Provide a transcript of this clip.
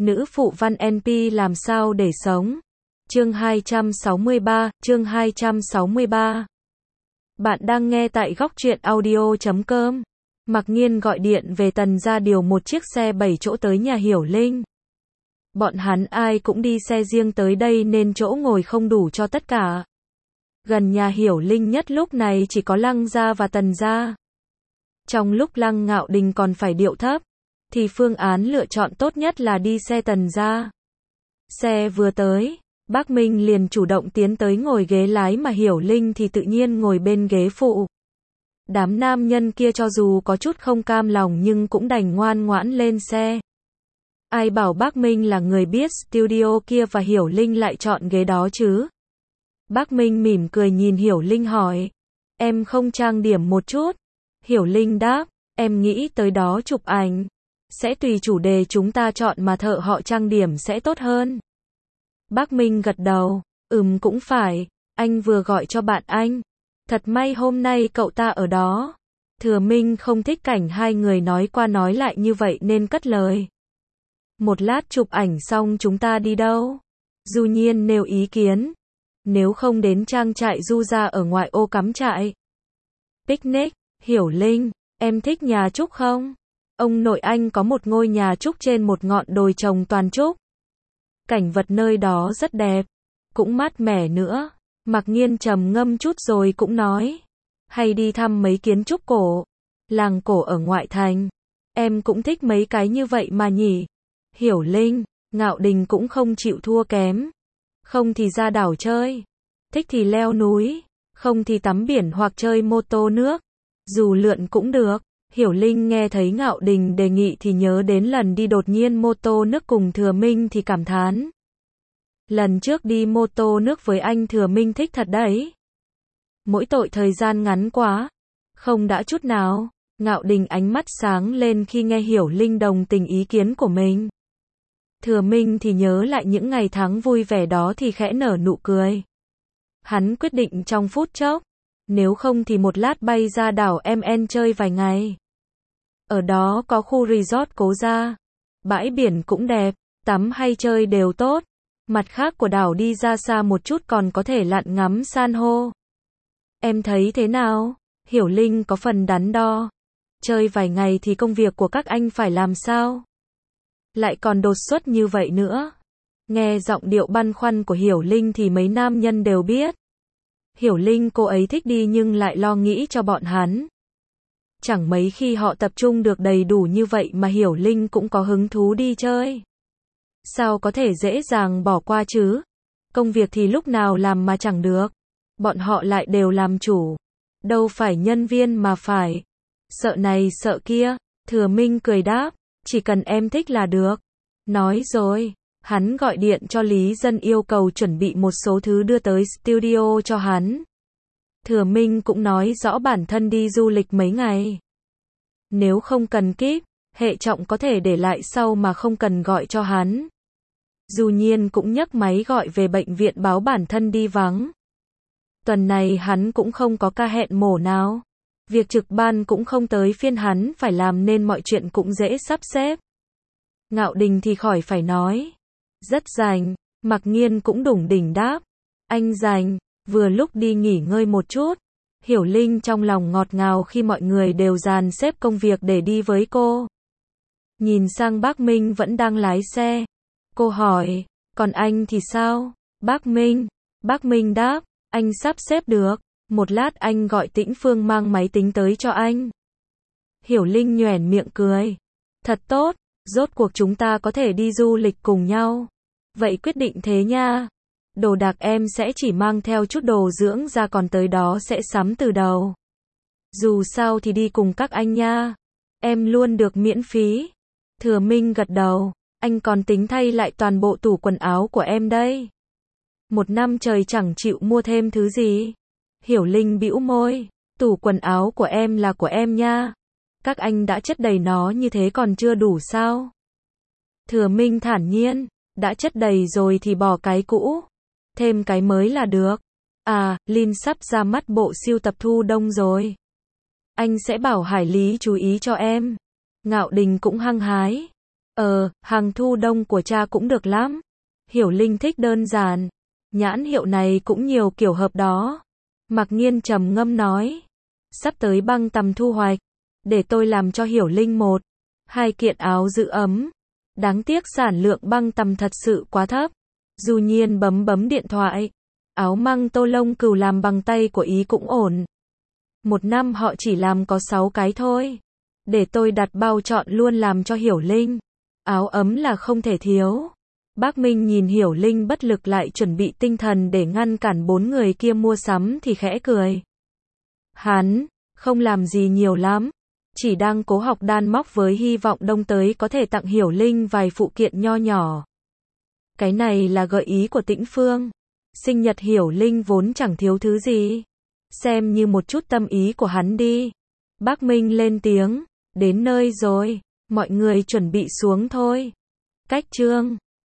Nữ phụ văn NP làm sao để sống. Chương 263. Bạn đang nghe tại góc truyện audio.com. Mặc Nhiên gọi điện về Tần gia điều một chiếc xe 7 chỗ tới nhà Hiểu Linh. Bọn hắn ai cũng đi xe riêng tới đây nên chỗ ngồi không đủ cho tất cả. Gần nhà Hiểu Linh nhất lúc này chỉ có Lăng gia và Tần gia. Trong lúc Lăng Ngạo Đình còn phải điệu thấp, thì phương án lựa chọn tốt nhất là đi xe Tần gia. Xe vừa tới, bác Minh liền chủ động tiến tới ngồi ghế lái mà Hiểu Linh thì tự nhiên ngồi bên ghế phụ. Đám nam nhân kia cho dù có chút không cam lòng nhưng cũng đành ngoan ngoãn lên xe. Ai bảo bác Minh là người biết studio kia và Hiểu Linh lại chọn ghế đó chứ? Bác Minh mỉm cười nhìn Hiểu Linh hỏi, em không trang điểm một chút? Hiểu Linh đáp, em nghĩ tới đó chụp ảnh. Sẽ tùy chủ đề chúng ta chọn mà thợ họ trang điểm sẽ tốt hơn. Bác Minh gật đầu, cũng phải, anh vừa gọi cho bạn anh. Thật may hôm nay cậu ta ở đó. Thừa Minh không thích cảnh hai người nói qua nói lại như vậy nên cất lời. Một lát chụp ảnh xong chúng ta đi đâu? Du Nhiên nêu ý kiến. Nếu không đến trang trại Du gia ở ngoại ô cắm trại. Picnic, Hiểu Linh, em thích nhà trúc không? Ông nội anh có một ngôi nhà trúc trên một ngọn đồi trồng toàn trúc. Cảnh vật nơi đó rất đẹp, cũng mát mẻ nữa. Mặc Nhiên trầm ngâm chút rồi cũng nói, hay đi thăm mấy kiến trúc cổ, làng cổ ở ngoại thành. Em cũng thích mấy cái như vậy mà nhỉ. Hiểu Linh, Ngạo Đình cũng không chịu thua kém. Không thì ra đảo chơi, thích thì leo núi, không thì tắm biển hoặc chơi mô tô nước, dù lượn cũng được. Hiểu Linh nghe thấy Ngạo Đình đề nghị thì nhớ đến lần đi đột nhiên mô tô nước cùng Thừa Minh thì cảm thán. Lần trước đi mô tô nước với anh Thừa Minh thích thật đấy. Mỗi tội thời gian ngắn quá. Không đã chút nào. Ngạo Đình ánh mắt sáng lên khi nghe Hiểu Linh đồng tình ý kiến của mình. Thừa Minh thì nhớ lại những ngày tháng vui vẻ đó thì khẽ nở nụ cười. Hắn quyết định trong phút chốc. Nếu không thì một lát bay ra đảo MN chơi vài ngày. Ở đó có khu resort Cố Gia. Bãi biển cũng đẹp, tắm hay chơi đều tốt. Mặt khác của đảo đi ra xa một chút còn có thể lặn ngắm san hô. Em thấy thế nào? Hiểu Linh có phần đắn đo. Chơi vài ngày thì công việc của các anh phải làm sao? Lại còn đột xuất như vậy nữa. Nghe giọng điệu băn khoăn của Hiểu Linh thì mấy nam nhân đều biết. Hiểu Linh cô ấy thích đi nhưng lại lo nghĩ cho bọn hắn. Chẳng mấy khi họ tập trung được đầy đủ như vậy mà Hiểu Linh cũng có hứng thú đi chơi. Sao có thể dễ dàng bỏ qua chứ? Công việc thì lúc nào làm mà chẳng được. Bọn họ lại đều làm chủ. Đâu phải nhân viên mà phải. Sợ này sợ kia. Thừa Minh cười đáp. Chỉ cần em thích là được. Nói rồi. Hắn gọi điện cho Lý Dân yêu cầu chuẩn bị một số thứ đưa tới studio cho hắn. Thừa Minh cũng nói rõ bản thân đi du lịch mấy ngày. Nếu không cần kíp, hệ trọng có thể để lại sau mà không cần gọi cho hắn. Du Nhiên cũng nhấc máy gọi về bệnh viện báo bản thân đi vắng. Tuần này hắn cũng không có ca hẹn mổ nào. Việc trực ban cũng không tới phiên hắn phải làm nên mọi chuyện cũng dễ sắp xếp. Ngạo Đình thì khỏi phải nói. Rất rảnh, Mặc Nhiên cũng đủng đỉnh đáp. Anh rảnh, vừa lúc đi nghỉ ngơi một chút. Hiểu Linh trong lòng ngọt ngào khi mọi người đều dàn xếp công việc để đi với cô. Nhìn sang bác Minh vẫn đang lái xe. Cô hỏi, còn anh thì sao? Bác Minh đáp, anh sắp xếp được. Một lát anh gọi Tĩnh Phương mang máy tính tới cho anh. Hiểu Linh nhoẻn miệng cười. Thật tốt, rốt cuộc chúng ta có thể đi du lịch cùng nhau. Vậy quyết định thế nha. Đồ đạc em sẽ chỉ mang theo chút đồ dưỡng da còn tới đó sẽ sắm từ đầu. Dù sao thì đi cùng các anh nha. Em luôn được miễn phí. Thừa Minh gật đầu. Anh còn tính thay lại toàn bộ tủ quần áo của em đây. Một năm trời chẳng chịu mua thêm thứ gì. Hiểu Linh bĩu môi. Tủ quần áo của em là của em nha. Các anh đã chất đầy nó như thế còn chưa đủ sao? Thừa Minh thản nhiên. Đã chất đầy rồi thì bỏ cái cũ. Thêm cái mới là được. À, Linh sắp ra mắt bộ siêu tập thu đông rồi. Anh sẽ bảo Hải Lý chú ý cho em. Ngạo Đình cũng hăng hái. Hàng thu đông của cha cũng được lắm. Hiểu Linh thích đơn giản. Nhãn hiệu này cũng nhiều kiểu hợp đó. Mạc Nhiên trầm ngâm nói. Sắp tới băng tầm thu hoạch. Để tôi làm cho Hiểu Linh 1-2 kiện áo giữ ấm. Đáng tiếc sản lượng băng tầm thật sự quá thấp. Du Nhiên bấm điện thoại. Áo măng tô lông cừu làm bằng tay của Ý cũng ổn. Một năm họ chỉ làm có 6 cái thôi. Để tôi đặt bao chọn luôn làm cho Hiểu Linh. Áo ấm là không thể thiếu. Bác Minh nhìn Hiểu Linh bất lực lại chuẩn bị tinh thần để ngăn cản 4 người kia mua sắm thì khẽ cười. Hắn không làm gì nhiều lắm. Chỉ đang cố học đan móc với hy vọng đông tới có thể tặng Hiểu Linh vài phụ kiện nho nhỏ. Cái này là gợi ý của Tĩnh Phương. Sinh nhật Hiểu Linh vốn chẳng thiếu thứ gì. Xem như một chút tâm ý của hắn đi. Bác Minh lên tiếng. Đến nơi rồi. Mọi người chuẩn bị xuống thôi. Cách chương